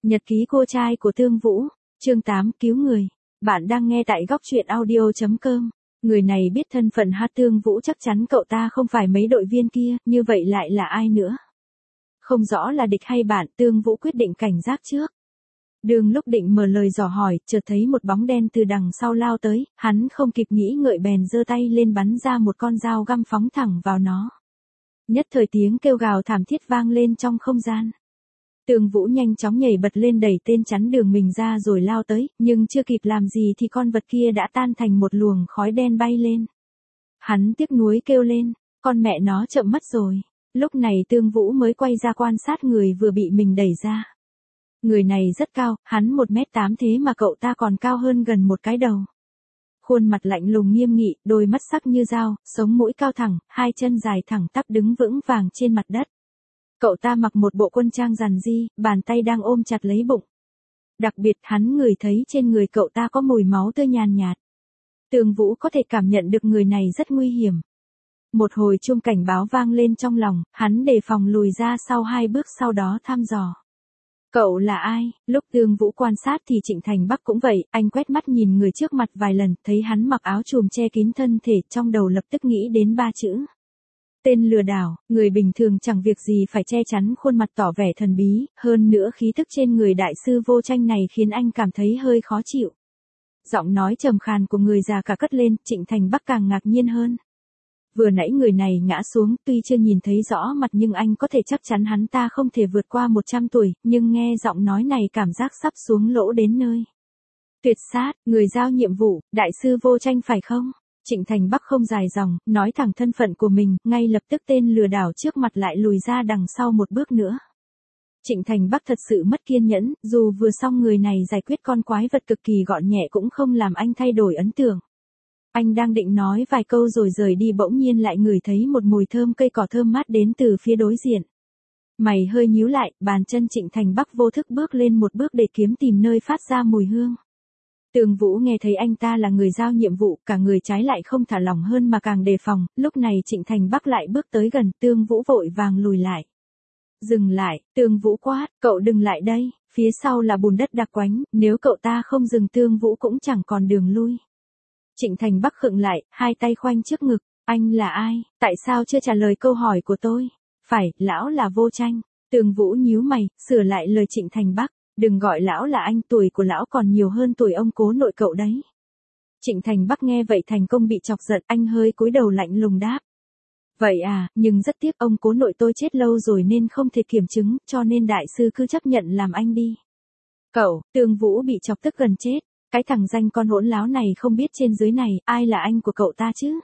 Nhật ký cô trai của Tương Vũ, chương 8 cứu người. Bạn đang nghe tại góc truyện audio.com. Người này biết thân phận Tương Vũ, chắc chắn cậu ta không phải mấy đội viên kia, như vậy lại là ai nữa? Không rõ là địch hay bạn, Tương Vũ quyết định cảnh giác trước. Đường lúc định mở lời dò hỏi, chợt thấy một bóng đen từ đằng sau lao tới, hắn không kịp nghĩ ngợi bèn giơ tay lên bắn ra một con dao găm phóng thẳng vào nó. Nhất thời tiếng kêu gào thảm thiết vang lên trong không gian. Tương Vũ nhanh chóng nhảy bật lên đẩy tên chắn đường mình ra rồi lao tới, nhưng chưa kịp làm gì thì con vật kia đã tan thành một luồng khói đen bay lên. Hắn tiếc nuối kêu lên, con mẹ nó chậm mất rồi. Lúc này Tương Vũ mới quay ra quan sát người vừa bị mình đẩy ra. Người này rất cao, hắn 1m8 thế mà cậu ta còn cao hơn gần một cái đầu. Khuôn mặt lạnh lùng nghiêm nghị, đôi mắt sắc như dao, sống mũi cao thẳng, hai chân dài thẳng tắp đứng vững vàng trên mặt đất. Cậu ta mặc một bộ quân trang rằn ri, bàn tay đang ôm chặt lấy bụng. Đặc biệt hắn ngửi thấy trên người cậu ta có mùi máu tươi nhàn nhạt. Tương Vũ có thể cảm nhận được người này rất nguy hiểm. Một hồi chuông cảnh báo vang lên trong lòng, hắn đề phòng lùi ra sau 2 bước, sau đó thăm dò. Cậu là ai? Lúc Tương Vũ quan sát thì Trịnh Thành Bắc cũng vậy, anh quét mắt nhìn người trước mặt vài lần, thấy hắn mặc áo trùm che kín thân thể, trong đầu lập tức nghĩ đến 3 chữ. Tên lừa đảo. Người bình thường chẳng việc gì phải che chắn khuôn mặt tỏ vẻ thần bí, hơn nữa khí tức trên người đại sư Vô Tranh này khiến anh cảm thấy hơi khó chịu. Giọng nói trầm khàn của người già cả cất lên, Trịnh Thành Bắc càng ngạc nhiên hơn. Vừa nãy người này ngã xuống, tuy chưa nhìn thấy rõ mặt nhưng anh có thể chắc chắn hắn ta không thể vượt qua 100 tuổi, nhưng nghe giọng nói này cảm giác sắp xuống lỗ đến nơi. Tuyệt sát, người giao nhiệm vụ, đại sư Vô Tranh phải không? Trịnh Thành Bắc không dài dòng, nói thẳng thân phận của mình, ngay lập tức tên lừa đảo trước mặt lại lùi ra đằng sau một bước nữa. Trịnh Thành Bắc thật sự mất kiên nhẫn, dù vừa xong người này giải quyết con quái vật cực kỳ gọn nhẹ cũng không làm anh thay đổi ấn tượng. Anh đang định nói vài câu rồi rời đi, bỗng nhiên lại ngửi thấy một mùi thơm cây cỏ thơm mát đến từ phía đối diện. Mày hơi nhíu lại, bàn chân Trịnh Thành Bắc vô thức bước lên một bước để kiếm tìm nơi phát ra mùi hương. Tương Vũ nghe thấy anh ta là người giao nhiệm vụ, cả người trái lại không thả lỏng hơn mà càng đề phòng, lúc này Trịnh Thành Bắc lại bước tới gần, Tương Vũ vội vàng lùi lại. Dừng lại, Tương Vũ quát, cậu đừng lại đây, phía sau là bùn đất đặc quánh, nếu cậu ta không dừng Tương Vũ cũng chẳng còn đường lui. Trịnh Thành Bắc khựng lại, hai tay khoanh trước ngực, anh là ai, tại sao chưa trả lời câu hỏi của tôi? Phải, lão là Vô Tranh. Tương Vũ nhíu mày, sửa lại lời Trịnh Thành Bắc. Đừng gọi lão là anh, tuổi của lão còn nhiều hơn tuổi ông cố nội cậu đấy. Trịnh Thành Bắc nghe vậy thành công bị chọc giận, anh hơi cúi đầu lạnh lùng đáp. Vậy à, nhưng rất tiếc ông cố nội tôi chết lâu rồi nên không thể kiểm chứng, cho nên đại sư cứ chấp nhận làm anh đi. Cậu, Tương Vũ bị chọc tức gần chết, cái thằng danh con hỗn láo này không biết trên dưới này, ai là anh của cậu ta chứ?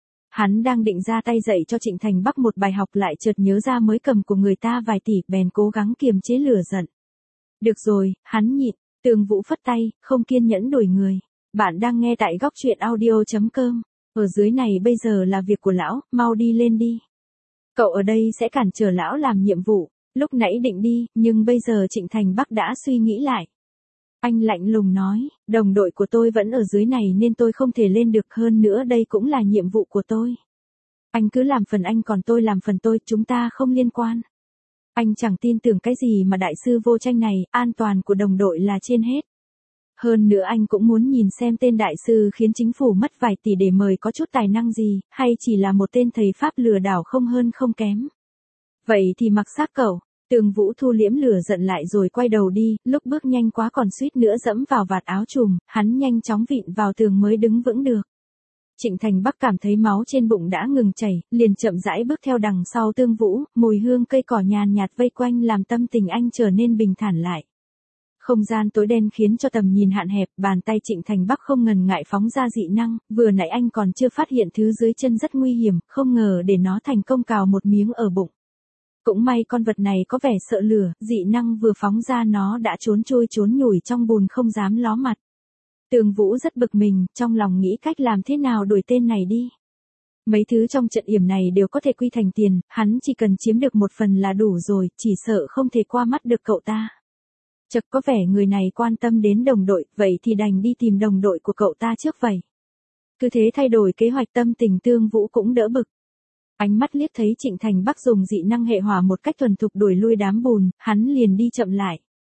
Hắn đang định ra tay dạy cho Trịnh Thành Bắc một bài học lại chợt nhớ ra mới cầm của người ta vài tỷ, bèn cố gắng kiềm chế lửa giận. Được rồi, hắn nhịn, Tương Vũ phất tay, không kiên nhẫn đuổi người. Bạn đang nghe tại góc truyện audio.com. Ở dưới này bây giờ là việc của lão, mau đi lên đi. Cậu ở đây sẽ cản trở lão làm nhiệm vụ. Lúc nãy định đi, nhưng bây giờ Trịnh Thành Bắc đã suy nghĩ lại. Anh lạnh lùng nói, đồng đội của tôi vẫn ở dưới này nên tôi không thể lên được, hơn nữa đây cũng là nhiệm vụ của tôi. Anh cứ làm phần anh còn tôi làm phần tôi, chúng ta không liên quan. Anh chẳng tin tưởng cái gì mà đại sư Vô Tranh này, an toàn của đồng đội là trên hết. Hơn nữa anh cũng muốn nhìn xem tên đại sư khiến chính phủ mất vài tỷ để mời có chút tài năng gì, hay chỉ là một tên thầy Pháp lừa đảo không hơn không kém. Vậy thì mặc xác cậu. Tương Vũ thu liễm lửa giận lại rồi quay đầu đi, lúc bước nhanh quá còn suýt nữa dẫm vào vạt áo trùm, hắn nhanh chóng vịn vào tường mới đứng vững được. Trịnh Thành Bắc cảm thấy máu trên bụng đã ngừng chảy, liền chậm rãi bước theo đằng sau Tương Vũ, mùi hương cây cỏ nhàn nhạt vây quanh làm tâm tình anh trở nên bình thản lại. Không gian tối đen khiến cho tầm nhìn hạn hẹp, bàn tay Trịnh Thành Bắc không ngần ngại phóng ra dị năng, vừa nãy anh còn chưa phát hiện thứ dưới chân rất nguy hiểm, không ngờ để nó thành công cào một miếng ở bụng. Cũng may con vật này có vẻ sợ lửa, dị năng vừa phóng ra nó đã trốn trôi trốn nhủi trong bùn không dám ló mặt. Tương Vũ rất bực mình, trong lòng nghĩ cách làm thế nào đuổi tên này đi. Mấy thứ trong trận yểm này đều có thể quy thành tiền, hắn chỉ cần chiếm được một phần là đủ rồi, chỉ sợ không thể qua mắt được cậu ta. Chật, có vẻ người này quan tâm đến đồng đội, vậy thì đành đi tìm đồng đội của cậu ta trước vậy. Cứ thế thay đổi kế hoạch, tâm tình Tương Vũ cũng đỡ bực. Ánh mắt liếc thấy Trịnh Thành Bắc dùng dị năng hệ hỏa một cách thuần thục đuổi lui đám bùn, hắn liền đi chậm lại.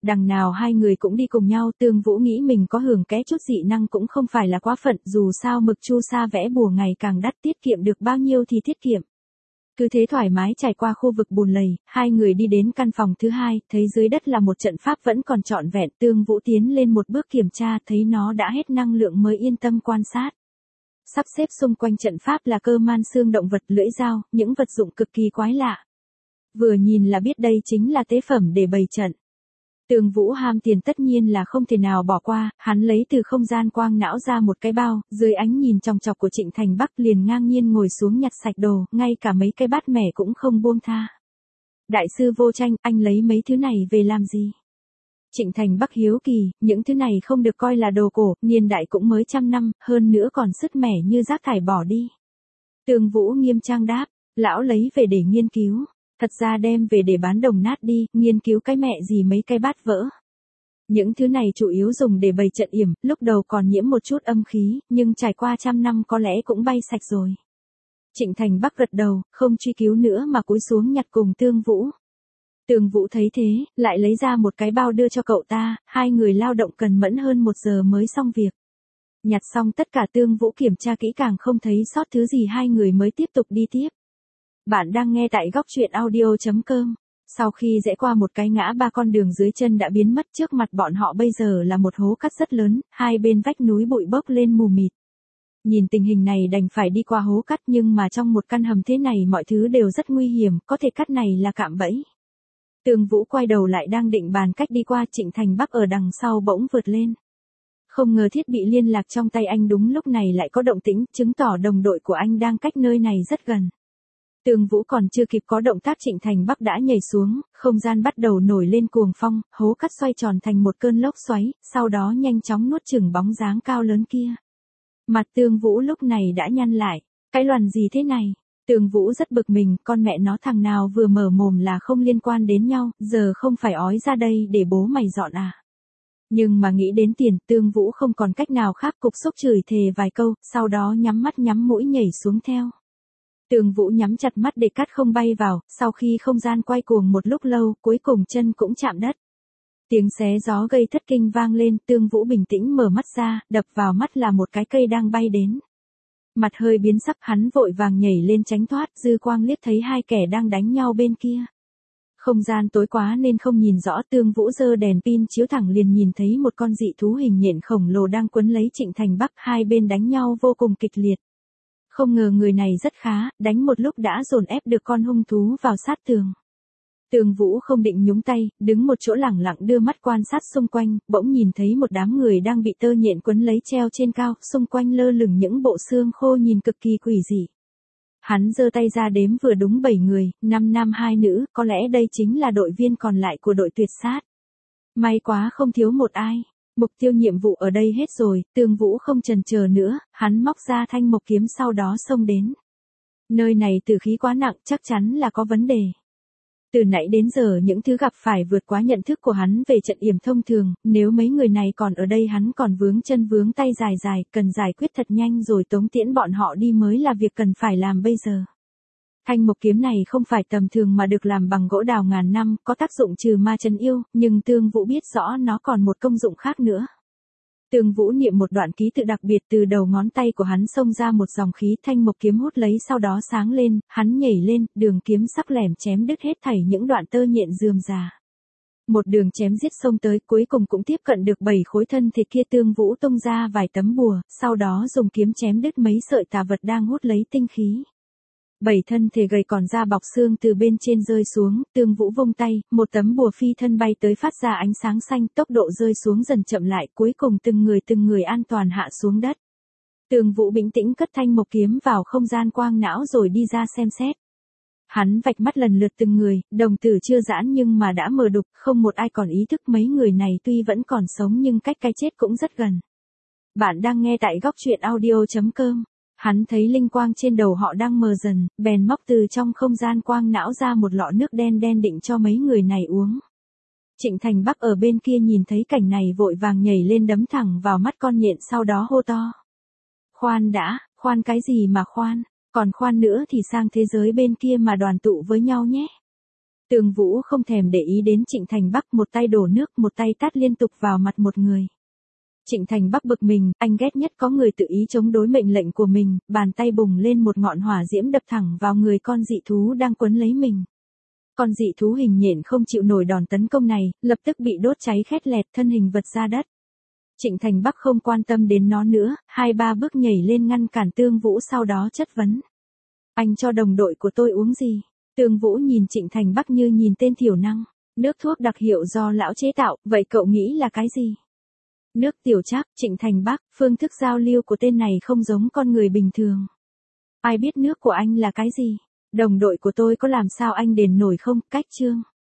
Đằng nào hai người cũng đi cùng nhau, Tương Vũ nghĩ mình có hưởng ké chút dị năng cũng không phải là quá phận, dù sao mực chu sa vẽ bùa ngày càng đắt, tiết kiệm được bao nhiêu thì tiết kiệm. Cứ thế thoải mái trải qua khu vực bùn lầy, hai người đi đến căn phòng thứ hai, thấy dưới đất là một trận pháp vẫn còn trọn vẹn, Tương Vũ tiến lên một bước kiểm tra, thấy nó đã hết năng lượng mới yên tâm quan sát. Sắp xếp xung quanh trận pháp là cơ man xương động vật, lưỡi dao, những vật dụng cực kỳ quái lạ. Vừa nhìn là biết đây chính là tế phẩm để bày trận. Tương Vũ ham tiền tất nhiên là không thể nào bỏ qua, hắn lấy từ không gian quang não ra một cái bao, dưới ánh nhìn chòng chọc của Trịnh Thành Bắc liền ngang nhiên ngồi xuống nhặt sạch đồ, ngay cả mấy cái bát mẻ cũng không buông tha. Đại sư Vô Tranh, anh lấy mấy thứ này về làm gì? Trịnh Thành Bắc hiếu kỳ, những thứ này không được coi là đồ cổ, niên đại cũng mới 100 năm, hơn nữa còn sứt mẻ như rác thải bỏ đi. Tương Vũ nghiêm trang đáp, lão lấy về để nghiên cứu. Thật ra đem về để bán đồng nát đi, nghiên cứu cái mẹ gì mấy cái bát vỡ. Những thứ này chủ yếu dùng để bày trận yểm, lúc đầu còn nhiễm một chút âm khí, nhưng trải qua 100 năm có lẽ cũng bay sạch rồi. Trịnh Thành Bắc gật đầu, không truy cứu nữa mà cúi xuống nhặt cùng Tương Vũ. Tương Vũ thấy thế, lại lấy ra một cái bao đưa cho cậu ta, hai người lao động cần mẫn hơn 1 giờ mới xong việc. Nhặt xong tất cả Tương Vũ kiểm tra kỹ càng không thấy sót thứ gì, hai người mới tiếp tục đi tiếp. Bạn đang nghe tại góc truyện audio.com. Sau khi rẽ qua một cái ngã ba, con đường dưới chân đã biến mất, trước mặt bọn họ bây giờ là một hố cắt rất lớn, hai bên vách núi bụi bốc lên mù mịt. Nhìn tình hình này đành phải đi qua hố cắt, nhưng mà trong một căn hầm thế này mọi thứ đều rất nguy hiểm, có thể cắt này là cạm bẫy. Tương Vũ quay đầu lại đang định bàn cách đi qua, Trịnh Thành Bắc ở đằng sau bỗng vượt lên. Không ngờ thiết bị liên lạc trong tay anh đúng lúc này lại có động tĩnh, chứng tỏ đồng đội của anh đang cách nơi này rất gần. Tương Vũ còn chưa kịp có động tác, Trịnh Thành Bắc đã nhảy xuống, không gian bắt đầu nổi lên cuồng phong, hố cắt xoay tròn thành một cơn lốc xoáy, sau đó nhanh chóng nuốt chửng bóng dáng cao lớn kia. Mặt Tương Vũ lúc này đã nhăn lại, cái loàn gì thế này? Tương Vũ rất bực mình, con mẹ nó thằng nào vừa mở mồm là không liên quan đến nhau, giờ không phải ói ra đây để bố mày dọn à? Nhưng mà nghĩ đến tiền, Tương Vũ không còn cách nào khác, cục xúc chửi thề vài câu, sau đó nhắm mắt nhắm mũi nhảy xuống theo. Tương Vũ nhắm chặt mắt để cát không bay vào, sau khi không gian quay cuồng một lúc lâu, cuối cùng chân cũng chạm đất. Tiếng xé gió gây thất kinh vang lên, Tương Vũ bình tĩnh mở mắt ra, đập vào mắt là một cái cây đang bay đến. Mặt hơi biến sắc, hắn vội vàng nhảy lên tránh thoát, dư quang liếc thấy hai kẻ đang đánh nhau bên kia. Không gian tối quá nên không nhìn rõ, Tương Vũ giơ đèn pin chiếu thẳng liền nhìn thấy một con dị thú hình nhện khổng lồ đang quấn lấy Trịnh Thành Bắc, hai bên đánh nhau vô cùng kịch liệt. Không ngờ người này rất khá, đánh một lúc đã dồn ép được con hung thú vào sát tường. Tương Vũ không định nhúng tay, đứng một chỗ lẳng lặng đưa mắt quan sát xung quanh, bỗng nhìn thấy một đám người đang bị tơ nhện quấn lấy treo trên cao, xung quanh lơ lửng những bộ xương khô nhìn cực kỳ quỷ dị. Hắn giơ tay ra đếm vừa đúng 7 người, 5 nam 2 nữ, có lẽ đây chính là đội viên còn lại của đội tuyệt sát. May quá không thiếu một ai. Mục tiêu nhiệm vụ ở đây hết rồi, Tương Vũ không chần chờ nữa, hắn móc ra thanh mộc kiếm sau đó xông đến. Nơi này tử khí quá nặng, chắc chắn là có vấn đề. Từ nãy đến giờ những thứ gặp phải vượt quá nhận thức của hắn về trận yểm thông thường, nếu mấy người này còn ở đây hắn còn vướng chân vướng tay dài dài, cần giải quyết thật nhanh rồi tống tiễn bọn họ đi mới là việc cần phải làm bây giờ. Thanh mộc kiếm này không phải tầm thường mà được làm bằng gỗ đào ngàn năm, có tác dụng trừ ma trấn yêu, nhưng Tương Vũ biết rõ nó còn một công dụng khác nữa. Tương Vũ niệm một đoạn ký tự đặc biệt, từ đầu ngón tay của hắn xông ra một dòng khí, thanh mộc kiếm hút lấy sau đó sáng lên, hắn nhảy lên, đường kiếm sắc lẻm chém đứt hết thảy những đoạn tơ nhện rườm rà. Một đường chém giết xông tới, cuối cùng cũng tiếp cận được 7 khối thân thịt kia. Tương Vũ tung ra vài tấm bùa, sau đó dùng kiếm chém đứt mấy sợi tà vật đang hút lấy tinh khí. 7 thân thể gầy còn da bọc xương từ bên trên rơi xuống, Tương Vũ vung tay, một tấm bùa phi thân bay tới phát ra ánh sáng xanh, tốc độ rơi xuống dần chậm lại, cuối cùng từng người an toàn hạ xuống đất. Tương Vũ bình tĩnh cất thanh mộc kiếm vào không gian quang não rồi đi ra xem xét. Hắn vạch mắt lần lượt từng người, đồng tử chưa giãn nhưng mà đã mờ đục, không một ai còn ý thức mấy người này tuy vẫn còn sống nhưng cách cái chết cũng rất gần. Bạn đang nghe tại góc truyện audio.com. Hắn thấy linh quang trên đầu họ đang mờ dần, bèn móc từ trong không gian quang não ra một lọ nước đen đen định cho mấy người này uống. Trịnh Thành Bắc ở bên kia nhìn thấy cảnh này vội vàng nhảy lên đấm thẳng vào mắt con nhện, sau đó hô to. Khoan đã, khoan cái gì mà khoan, còn khoan nữa thì sang thế giới bên kia mà đoàn tụ với nhau nhé. Tương Vũ không thèm để ý đến Trịnh Thành Bắc, một tay đổ nước, một tay tát liên tục vào mặt một người. Trịnh Thành Bắc bực mình, anh ghét nhất có người tự ý chống đối mệnh lệnh của mình, bàn tay bùng lên một ngọn hỏa diễm đập thẳng vào người con dị thú đang quấn lấy mình. Con dị thú hình nhện không chịu nổi đòn tấn công này, lập tức bị đốt cháy khét lẹt, thân hình vật ra đất. Trịnh Thành Bắc không quan tâm đến nó nữa, 2-3 bước nhảy lên ngăn cản Tương Vũ, sau đó chất vấn. Anh cho đồng đội của tôi uống gì? Tương Vũ nhìn Trịnh Thành Bắc như nhìn tên thiểu năng. Nước thuốc đặc hiệu do lão chế tạo, vậy cậu nghĩ là cái gì? Nước tiểu trác. Trịnh Thành Bắc, phương thức giao lưu của tên này không giống con người bình thường. Ai biết nước của anh là cái gì? Đồng đội của tôi có làm sao anh đền nổi không? Cách chương.